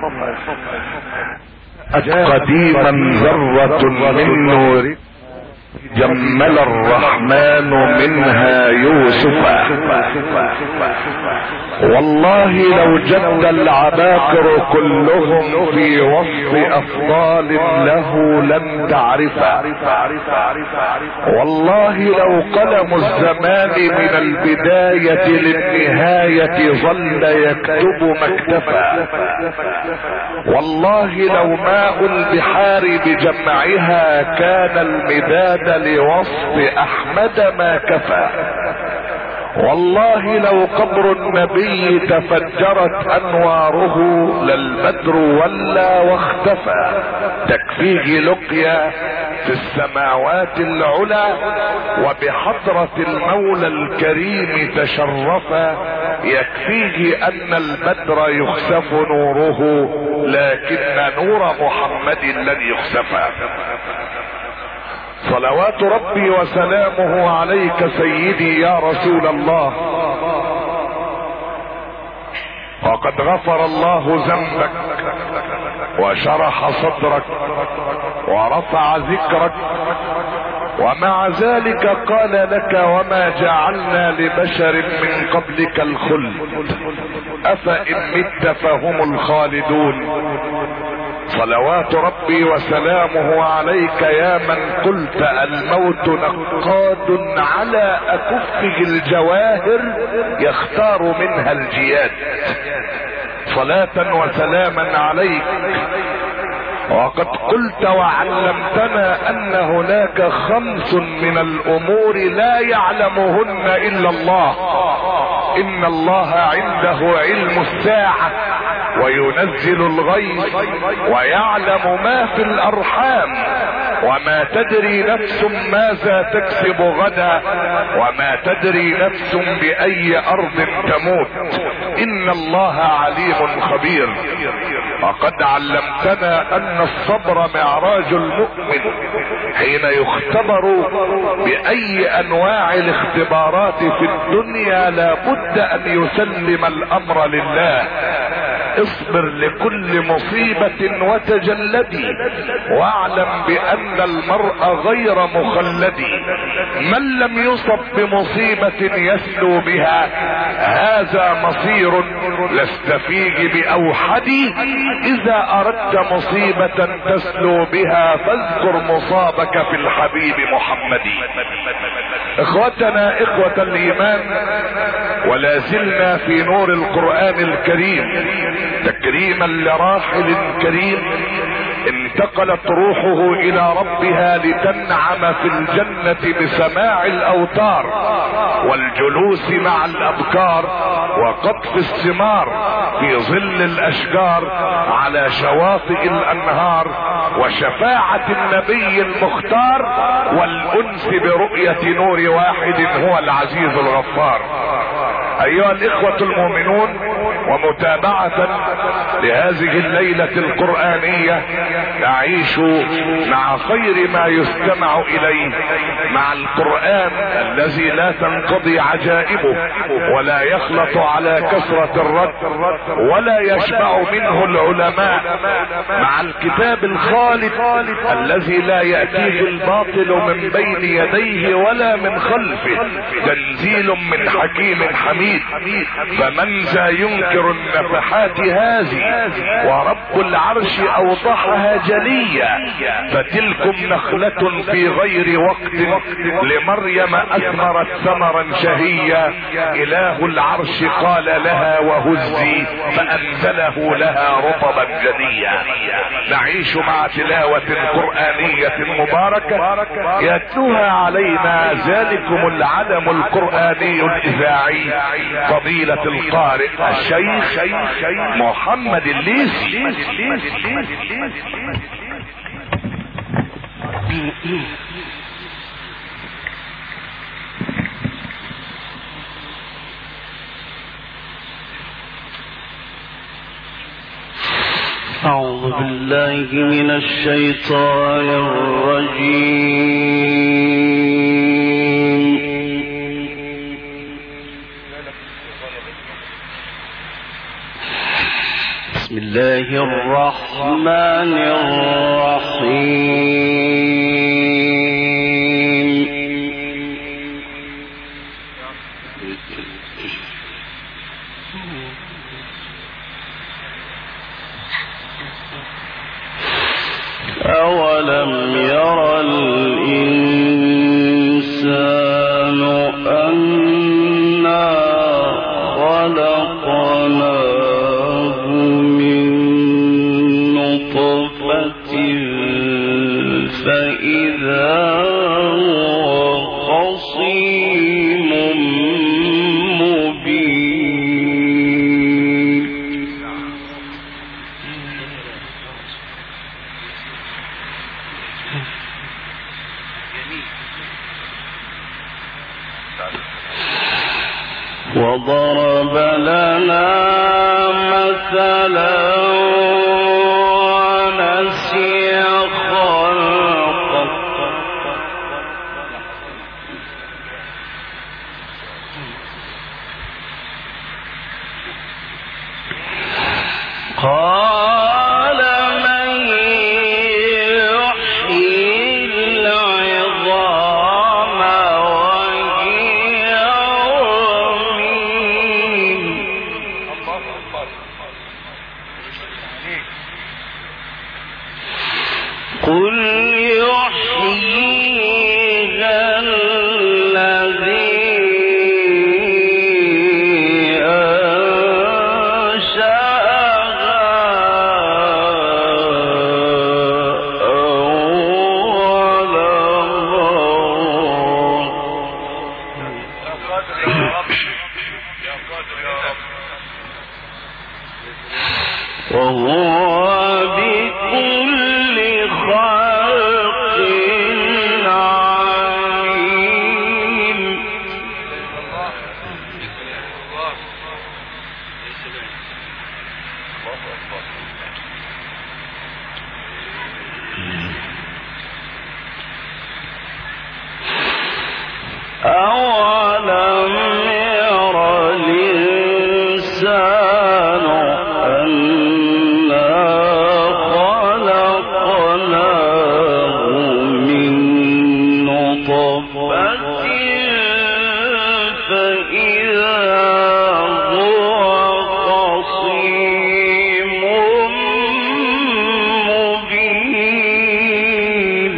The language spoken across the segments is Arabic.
قديما ذرة من نور جمل الرحمن منها يوسفا. والله لو جد العباقر كلهم في وصف افضال له لن تعرفا. والله لو قلم الزمان من البداية للنهاية ظل يكتب ما اكتفى. والله لو ماء البحار بجمعها كان المداد لوصف احمد ما كفى. والله لو قبر النبي تفجرت انواره للبدر ولا واختفى. تكفيه لقيا في السماوات العلى وبحضرة المولى الكريم تشرفا. يكفيه ان البدر يخسف نوره لكن نور محمد لن يخسفا. صلوات ربي وسلامه عليك سيدي يا رسول الله. وقد غفر الله ذنبك وشرح صدرك ورفع ذكرك، ومع ذلك قال لك وما جعلنا لبشر من قبلك الخلد افإن مت فهم الخالدون. صلوات ربي وسلامه عليك يا من قلت الموت نقاد على اكفه الجواهر يختار منها الجياد. صلاة وسلاما عليك. وقد قلت وعلمتنا ان هناك 5 من الامور لا يعلمهن الا الله. ان الله عنده علم الساعة وينزل الغيث ويعلم ما في الارحام وما تدري نفس ماذا تكسب غدا وما تدري نفس باي ارض تموت. ان الله عليم خبير. وقد علمتنا ان الصبر معراج المؤمن حين يختبر باي انواع الاختبارات في الدنيا لا بد ان يسلم الامر لله. اصبر لكل مصيبة وتجلدي واعلم بان المرء غير مخلد. من لم يصب بمصيبة يسلو بها هذا مصير لست فيه باوحدي. اذا اردت مصيبة تسلو بها فاذكر مصابك في الحبيب محمد. اخوتنا اخوة الايمان، ولا زلنا في نور القرآن الكريم تكريما لراحل كريم انتقلت روحه الى ربها لتنعم في الجنة بسماع الاوتار والجلوس مع الابكار وقطف الثمار في ظل الاشجار على شواطئ الانهار وشفاعة النبي المختار والانس برؤية نور واحد هو العزيز الغفار. ايها الاخوة المؤمنون، ومتابعة لهذه الليلة القرآنية نعيش مع خير ما يستمع اليه، مع القرآن الذي لا تنقضي عجائبه ولا يخلط على كثرة الرد ولا يشبع منه العلماء، مع الكتاب الخالد الذي لا يأتيه الباطل من بين يديه ولا من خلفه، تنزيل من حكيم حميد. فمن ذا ينكر النفحات هذه ورب العرش اوضحها جلية. فتلكم نخلة في غير وقت لمريم اثمرت ثمرا شهيا. اله العرش قال لها وهزي فانزله لها رطبا جنيا. نعيش مع تلاوة قرآنية مباركة يتلوها علينا ذلكم العلم القرآني الاذاعي فضيلة القارئ الشيخ محمد الليثي. أعوذ بالله من الشيطان الرجيم. بسم الله الله الرحمن الرحيم. أولم ير الإنسان أنا خلقناه من نطفة فإذا هو خصيم مبين. وضرب لنا مثلا ونسي خلقه قال من يحيي العظام وهي رميم. قل يحييها الذي أنشأها أول مرة وهو بكل خلق عليم. أولم ير الإنسان أنا خلقناه من نطفة فإذا هو خصيم مبين.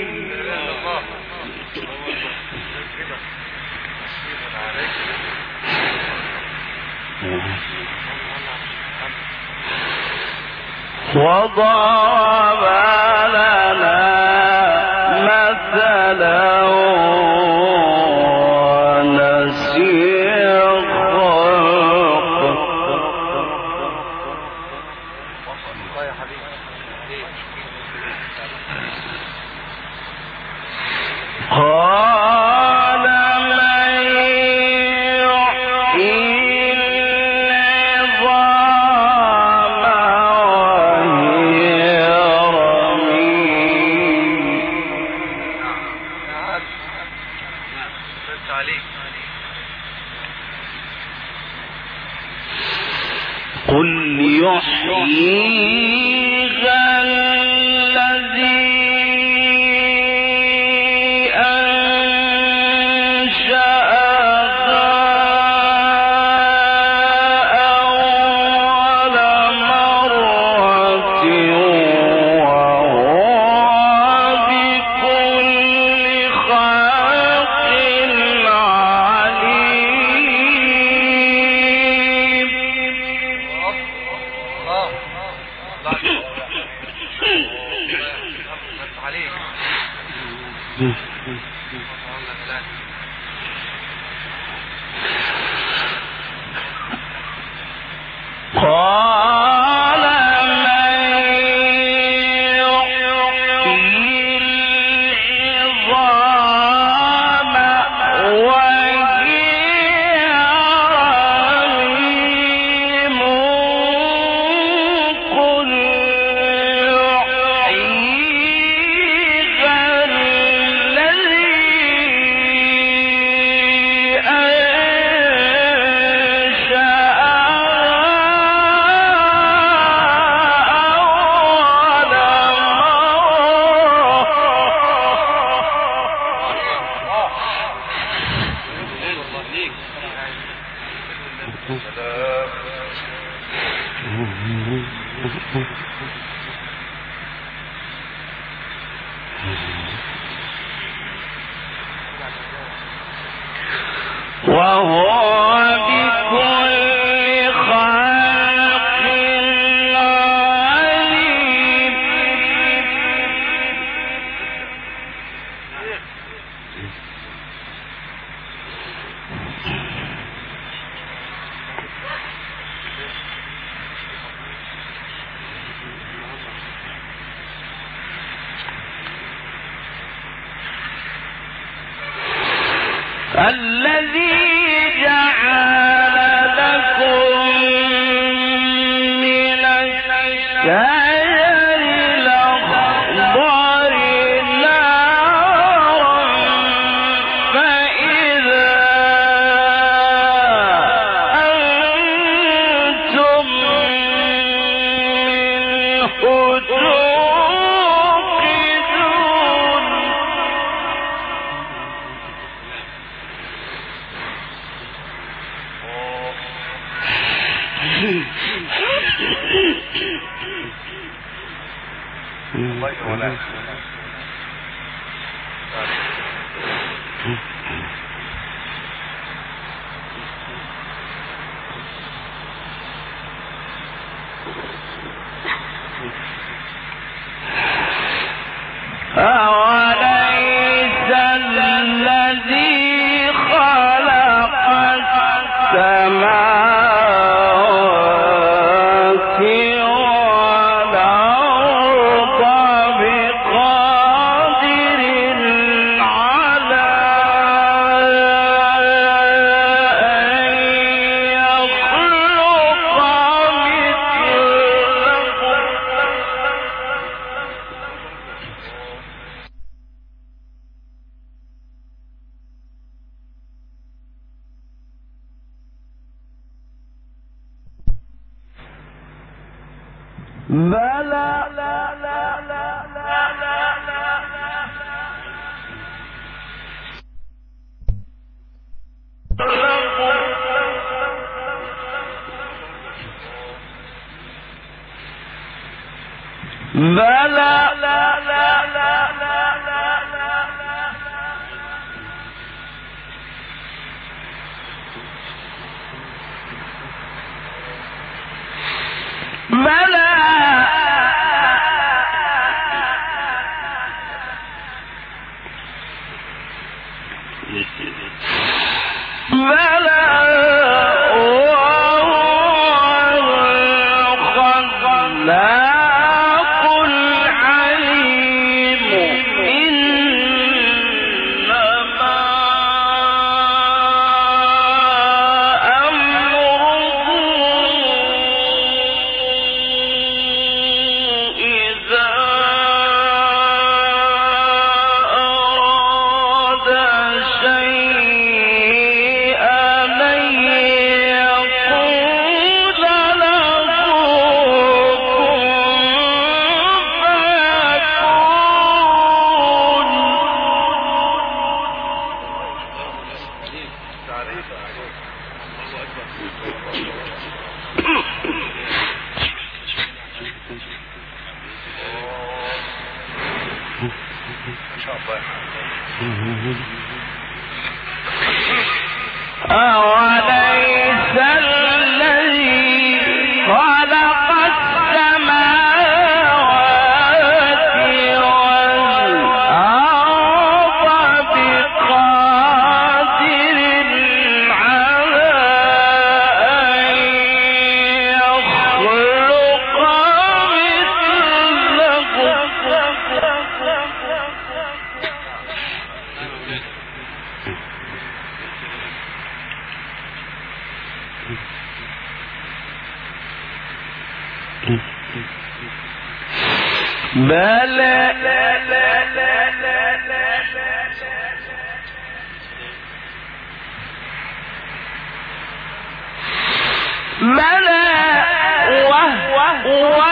وضرب لنا مثلا ونسي خلقه قال من يحيي العظام وهي رميم. قل يحييها الذي أنشأها أول مرة وهو بكل خلق عليم. قال من يحيي العظام وهي رميم. قل يحييها الذي أنشأها وهو بكل خلق عليم. الذي جعل لكم من الشجر الأخضر نارا فإذا أنتم منه توقدون. أوليس الذي خلق السماوات والأرض بقادر على أن يخلق مثلكم. بلى أوليس الذي خلق السماوات والأرض بقادر على أن يخلق بلى وهو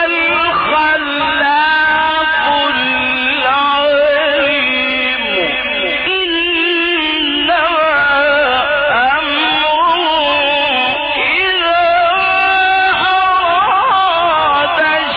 الخلاق العليم. إنما أمره إذا أراد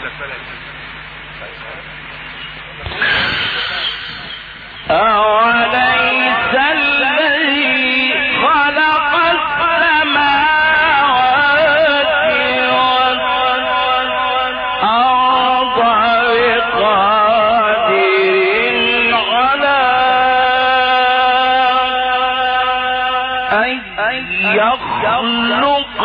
أوليس الذي خلق السماوات والأرض بقادر على أن يخلق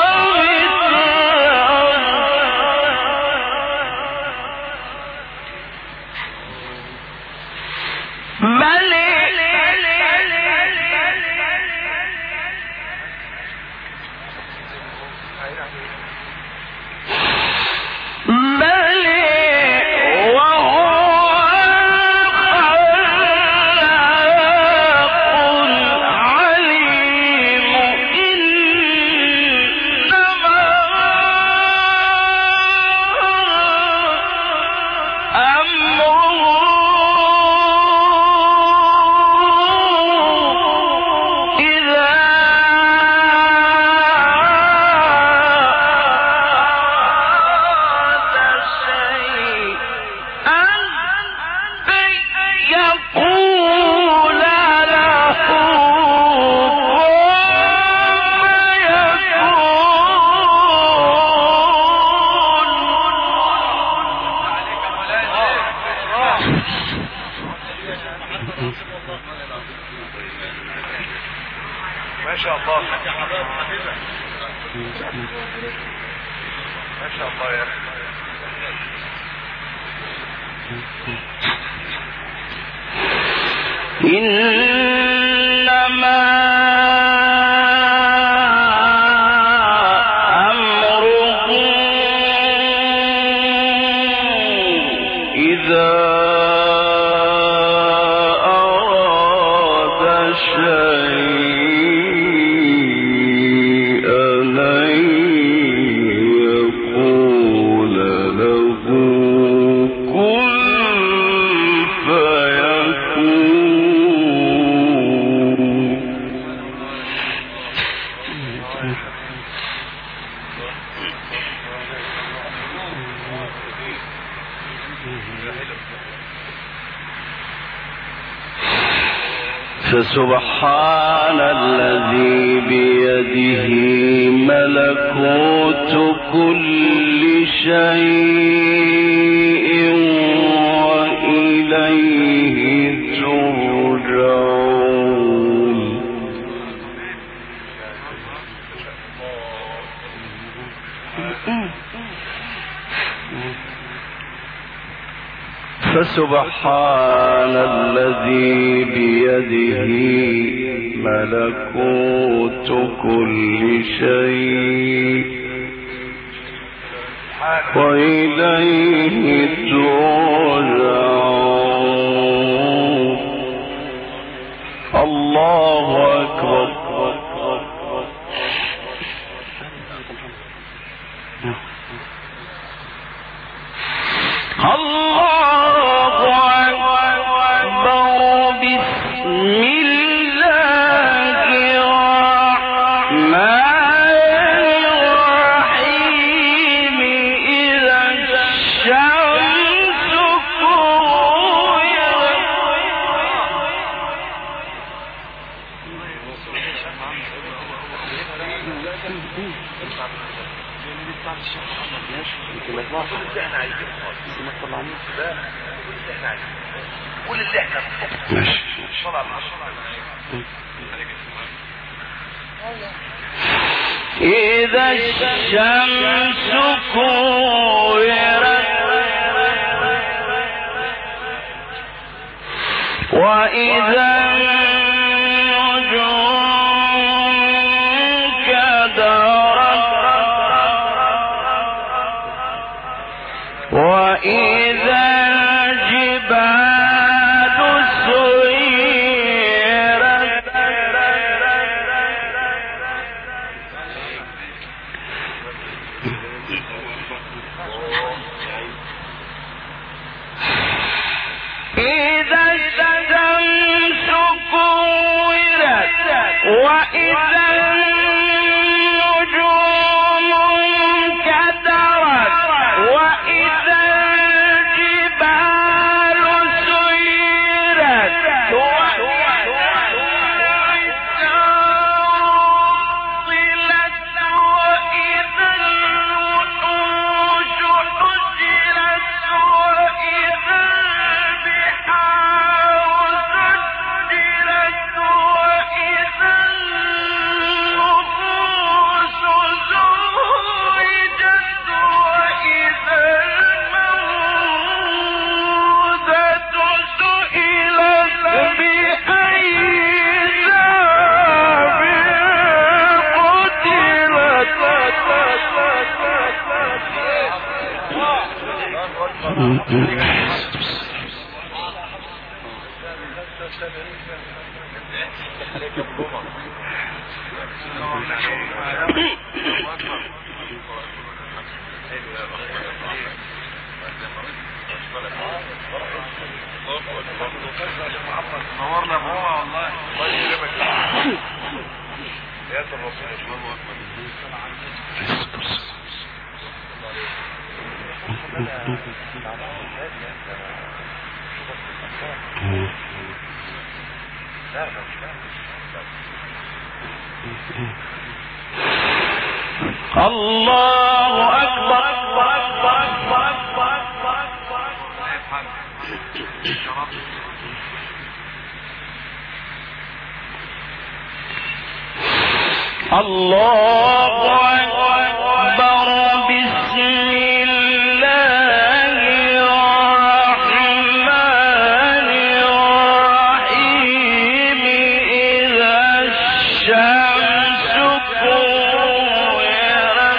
ما شاء الله ما شاء الله يا أخي. إنما أمره إذا أراد شيئا أن يقول له كن فسبحان الذي بيده ملكوت كل شيء وإليه ترجعون. فسبحان الذي بيده ملكوت كل شيء وإليه ترجعون. الله أكبر. إذا الشمس كورت وإذا النجوم كدرت وإذا الجبال سيرت إذا الشمس كورت وإذا النجوم كدرت وإذا نورنا بابا والله الله يكرمك يا الرسول الله أكبر الله أكبر الله أكبر بسم الله الرحمن الرحيم إذا الشمس كورت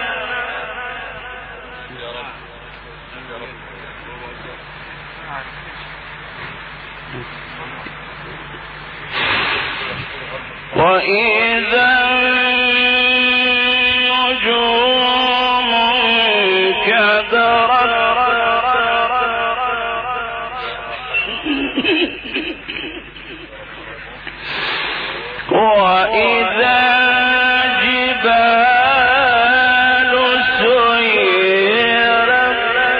وإذا النجوم انكدرت وإذا الجبال سيرت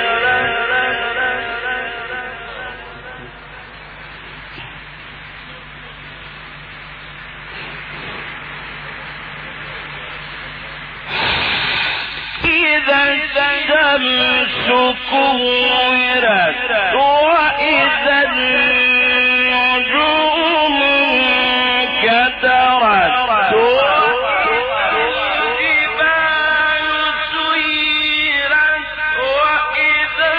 إذا الشمس كورت وإذا النجوم انكدرت والجبال سيرت وإذا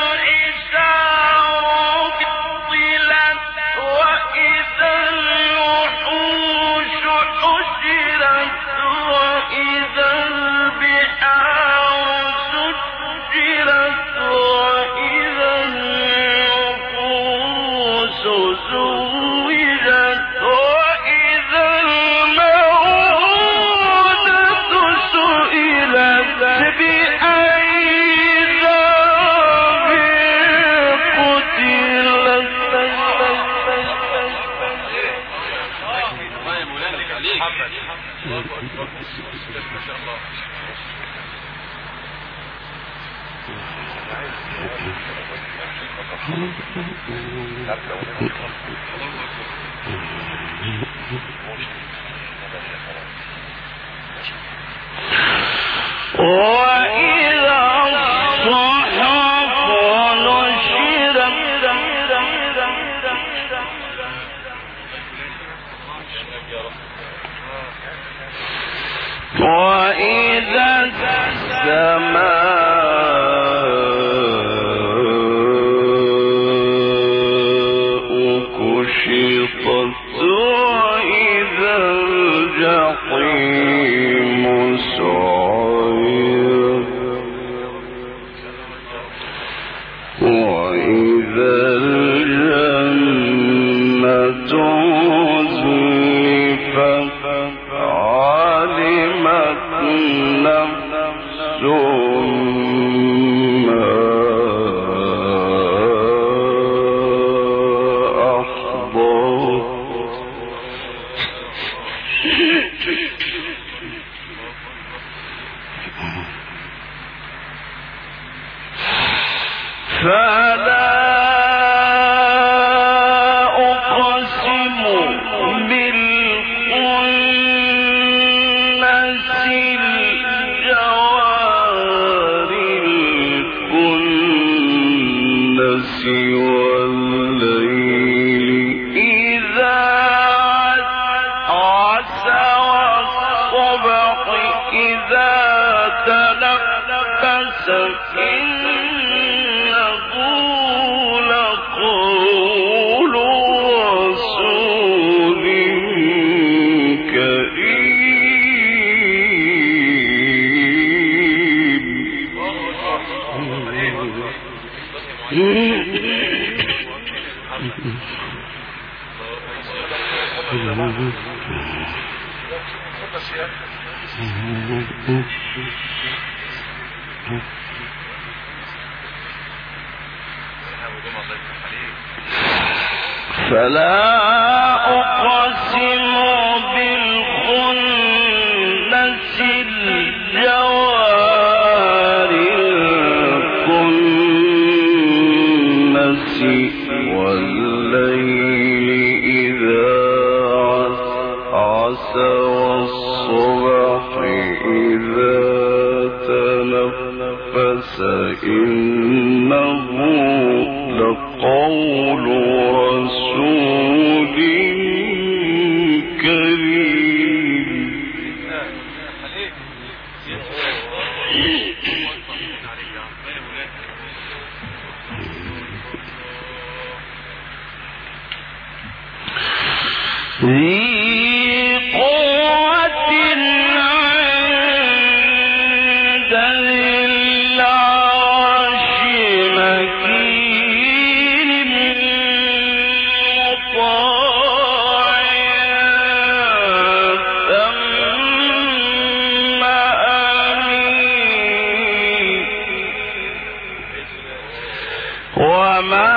العشار عطلت وإذا الوحوش حشرت وإذا البحار سجرت وإذا النفوس زوجت وإذا الموءودة سئلت بأي ذنب قتلت وإذا الصحف نشرت وإذا السماء كشطت وإذا الجحيم سعرت وإذا الجنة أزلفت علمت نفس ما أحضرت فلا أقسم بالخنس الجوار الكنس والليل إذا عسعس والصبح إذا تنفس إنه لقول رسول كريم فلا أقسم بالخنس الجوار الكنس والليل إذا عسعس والصبح إذا تنفس إنه لقول رسول كريم. ذي قوة عند ذي العرش مكين مطاع ثم أمين وما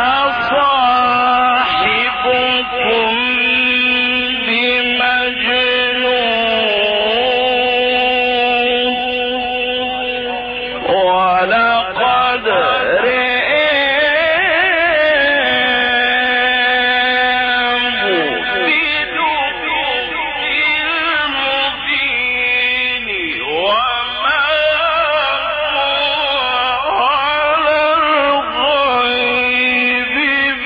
صاحبكم ولقد رآه بالأفق المبين وما هو على الغيب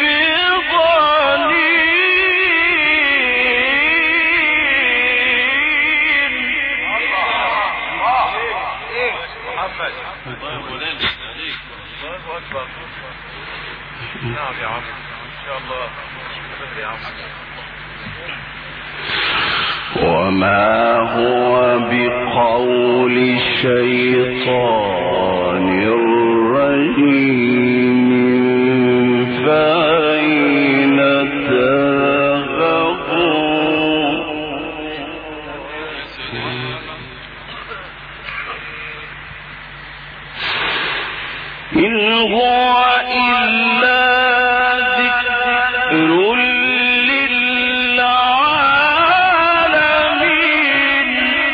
نعم يا عم ان شاء الله يا عم. وما هو بقول الشيطان الرجيم فأين تذهبون إن هو إلا ذكر للعالمين.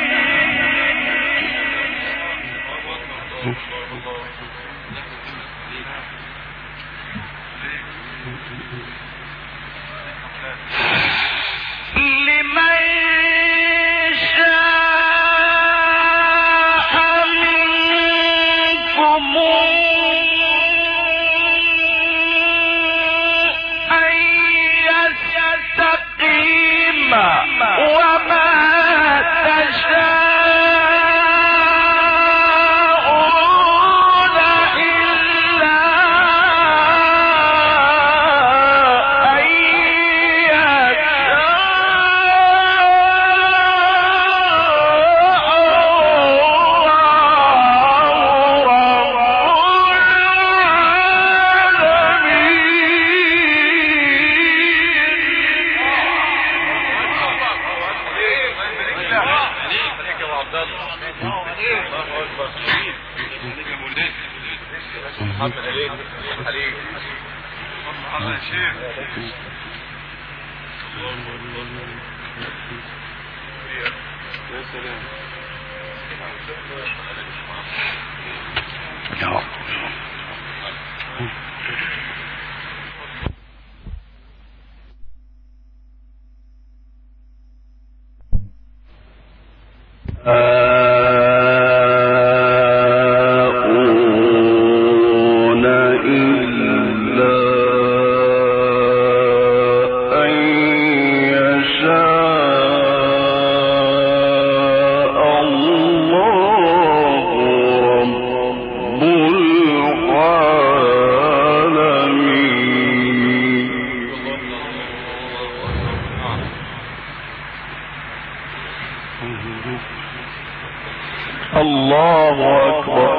لمن شاء منكم أن يستقيم وما تشاءون إلا أن محمد عليك عليك الله يا شيخ. يا سلام يا رب. الله أكبر.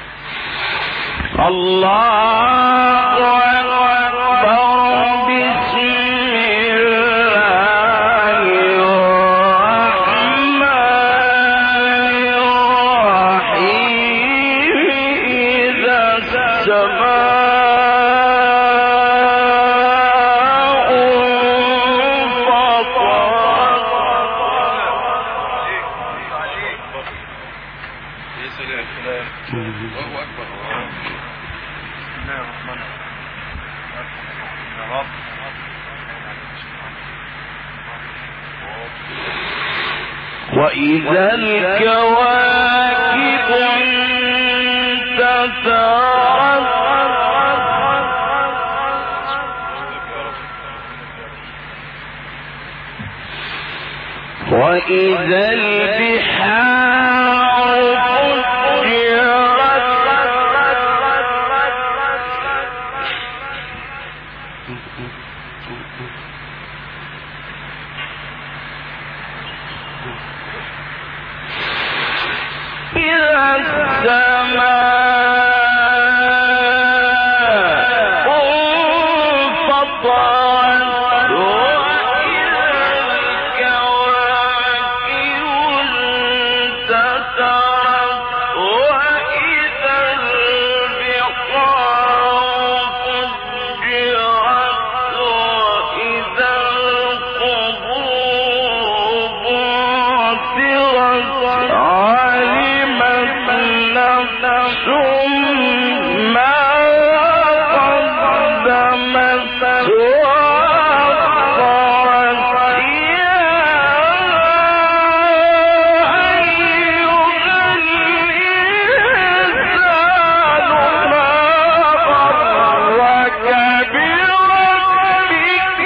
الله أكبر. بسم وإذا الكواكب انتثرت وإذا البحار فجرت إذا السماء انفطرت وإذا الكواكب انتثرت وإذا البحار فجرت وإذا القبور بعثرت علمت نفس ما قدمت وأخرت يا أيها الإنسان ما غرك بربك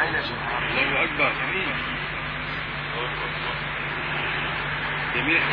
الله أكبر. جميل.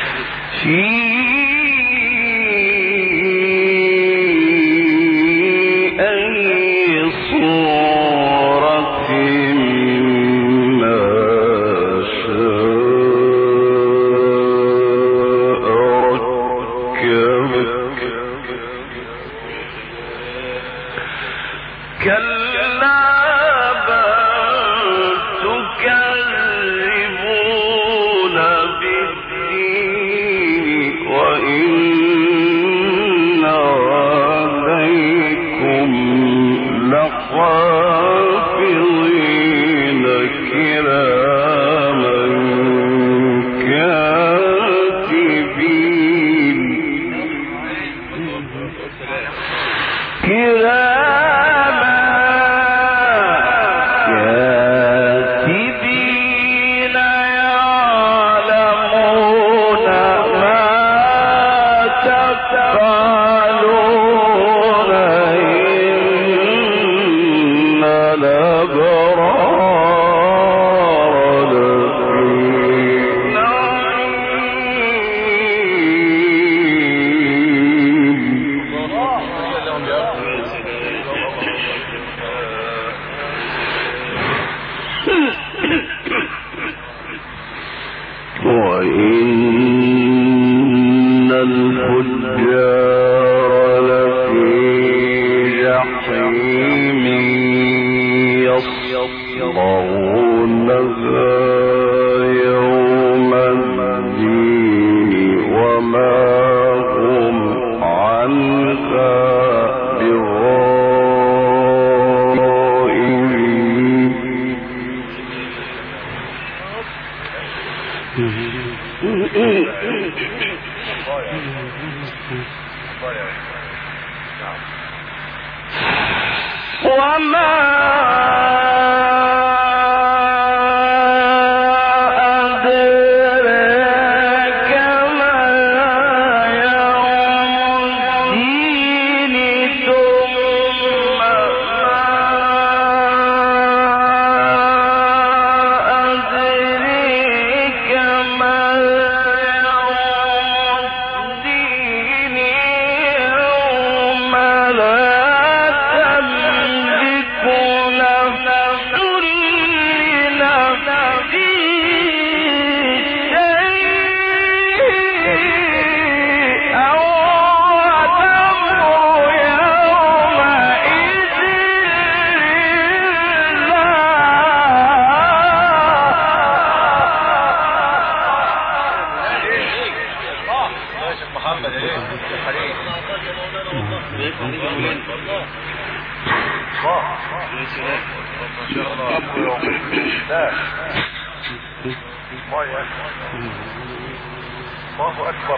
الله أكبر.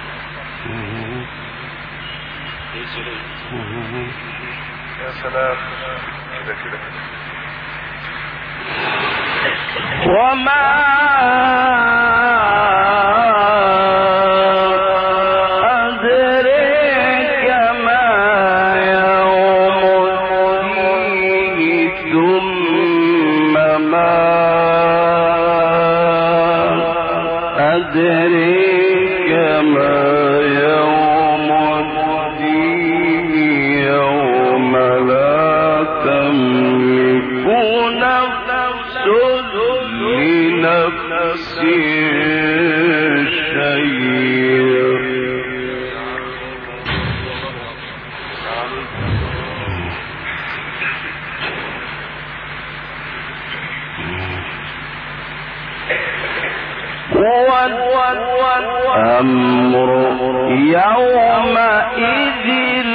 يا سلام كده كده وما أدريك ما يوم الدين ثم ما أدريك ما يوم الدين يوم لا تملك نفس لنفس شيئا والأمر يومئذ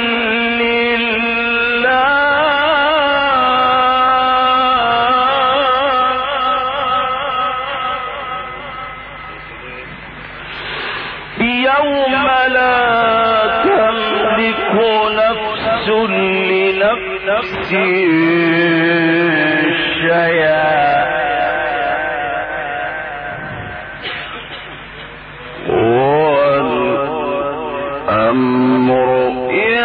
يوم لا تملك نفس لنفس شيئا والأمر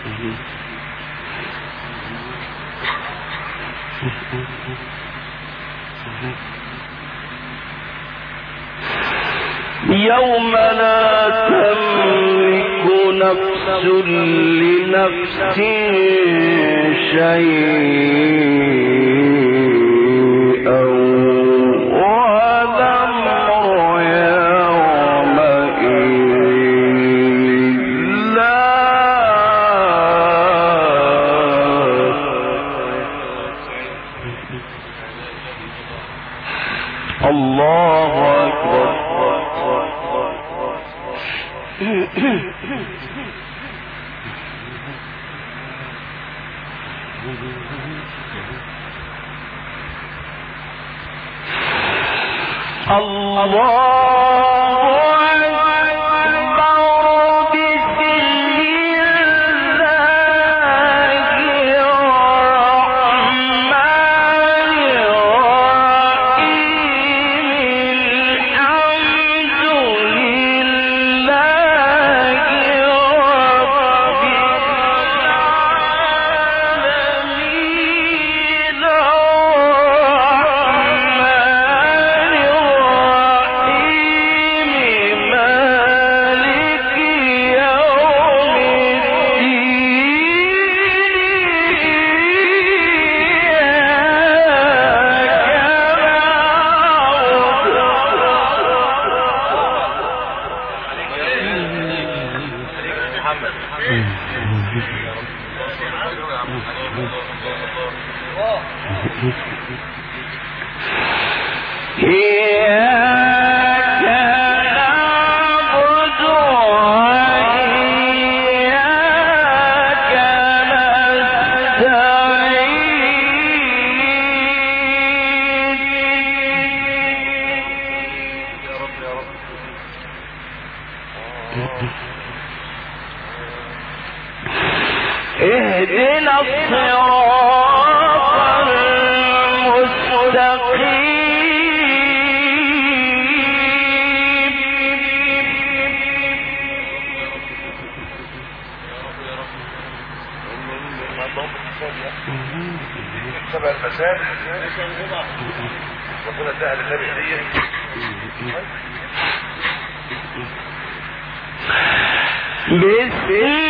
يوم لا تملك نفس لنفس شيئا والأمر يومئذ لله. الله أكبر. اهدنا الصراط المستقيم. سبع المساء ربنا اداها للنبي هديه. بسم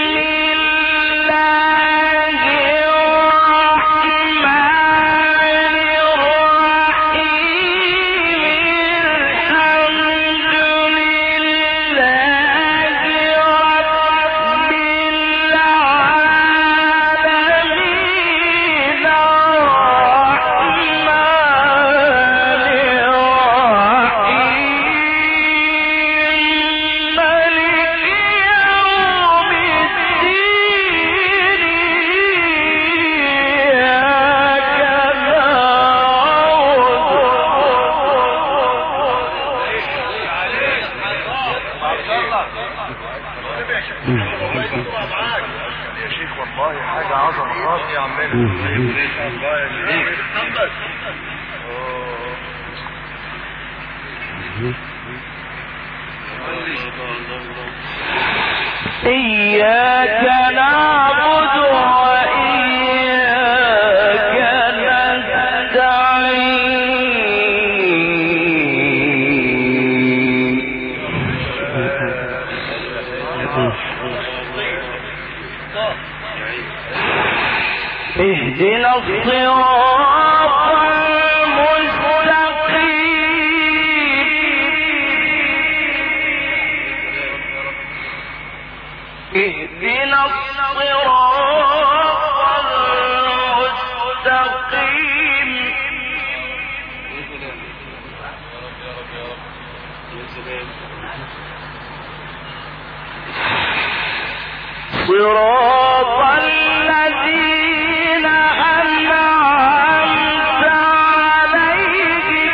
يا شيخ والله حاجة عظمة خالص يا عمنا. الله يهديك. إياك نعبد وإياك نستعين. اهدنا الصراط المستقيم. اهدنا الصراط المستقيم. صراط الذين أنعمت عليهم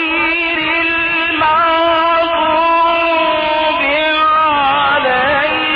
غير المغضوب عليهم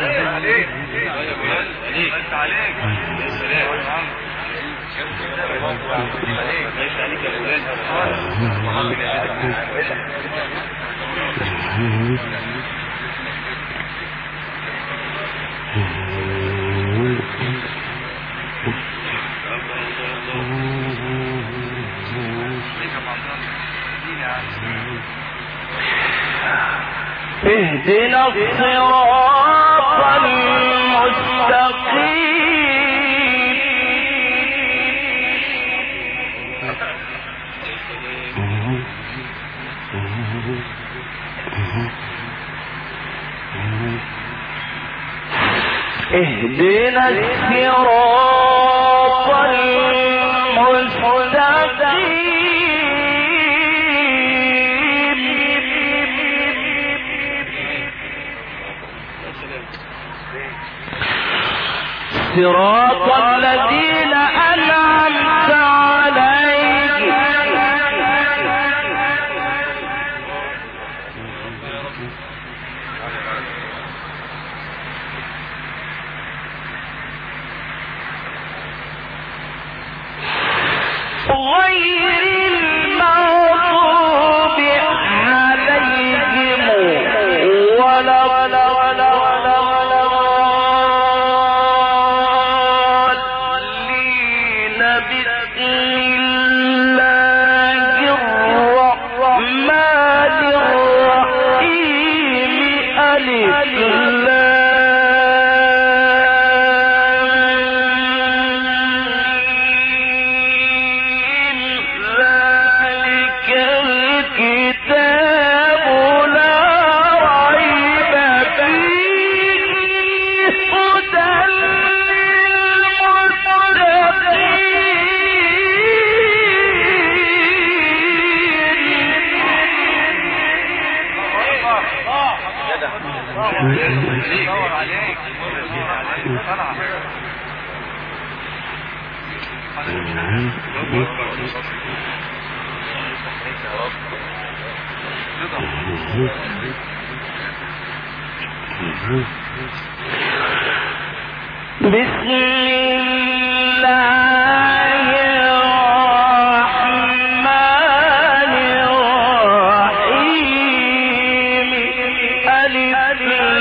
عليك انت عليك يا سلام ليس عليك يا اهدنا الصراط المستقيم اهدنا الصراط المستقيم صراط الذين أنعمت عليهم غير المغضوب عليهم ولا بسم الله الرحمن الرحيم ألف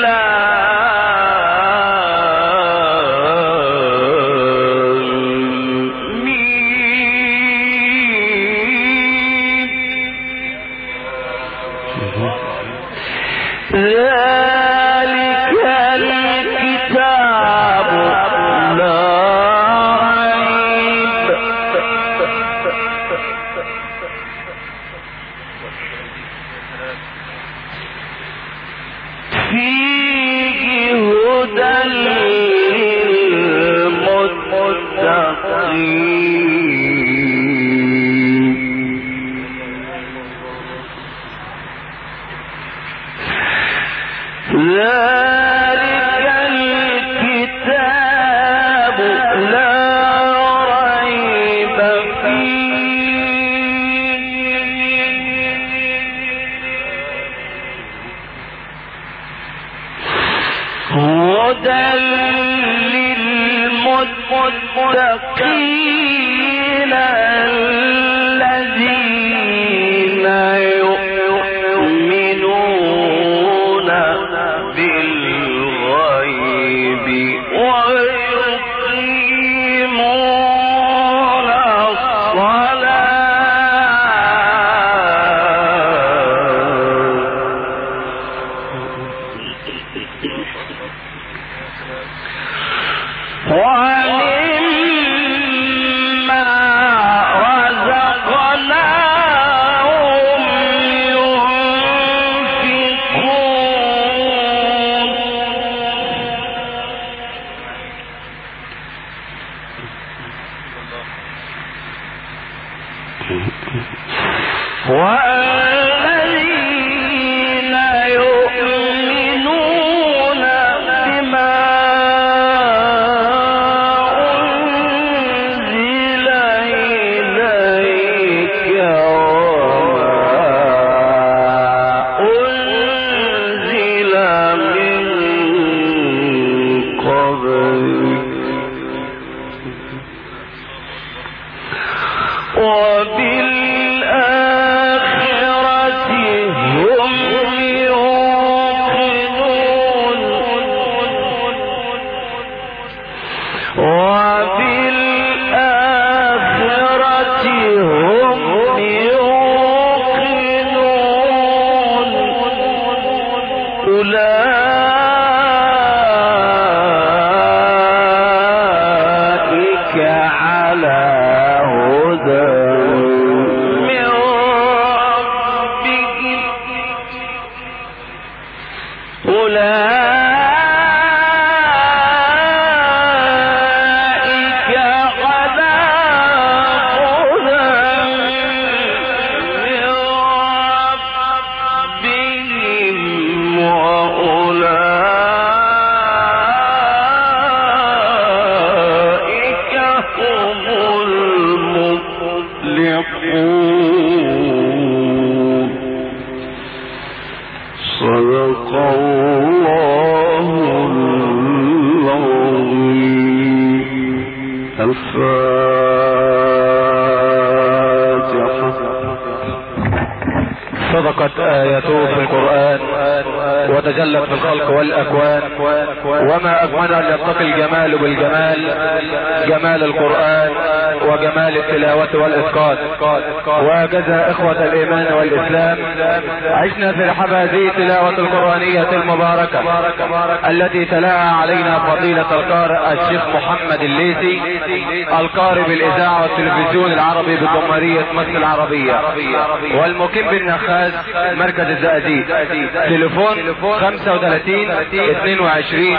لام ذلك الكتاب لا ريب فيه هدى للمتقين ذلك الكتاب لا ريب فيه هدى للمتقين الذين يؤمنون بالغيب ويقيمون الصلاة ومما رزقناهم ينفقون والذين يؤمنون بما أنزل إليك وما أنزل من صدقت آياته في القرآن وتجلت في الخلق والأكوان، وما أجمل أن يلتقي الجمال بالجمال، جمال القرآن وجمال التلاوة والإسقاط. وجزا إخوة الإيمان والإسلام عشنا في رحاب هذه التلاوة القرآنية المباركة التي تلاها علينا فضيلة القارئ الشيخ محمد الليثي، القارئ بالإذاعة والتلفزيون العربي بجمهورية مصر العربية، والمقيم بالنخاس مركز الزقازيق. تليفون 35 22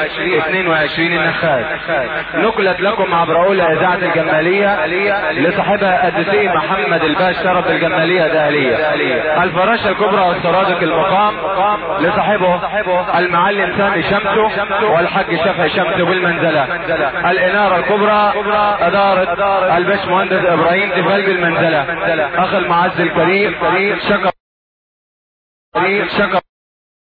22 النخاس. نقلت لكم عبر أولى إذاعة الجمالية لصاحبها الدسي محمد الباش شرف الجمالية دهلية. الفراشة الكبرى والسرادق المقام لصاحبه المعلم سامي شمسو والحاج شفعي شمسو بالمنزلة. الإنارة الكبرى إدارة الباش مهندس إبراهيم دفال بالمنزلة. أخ المعز الكريم شكر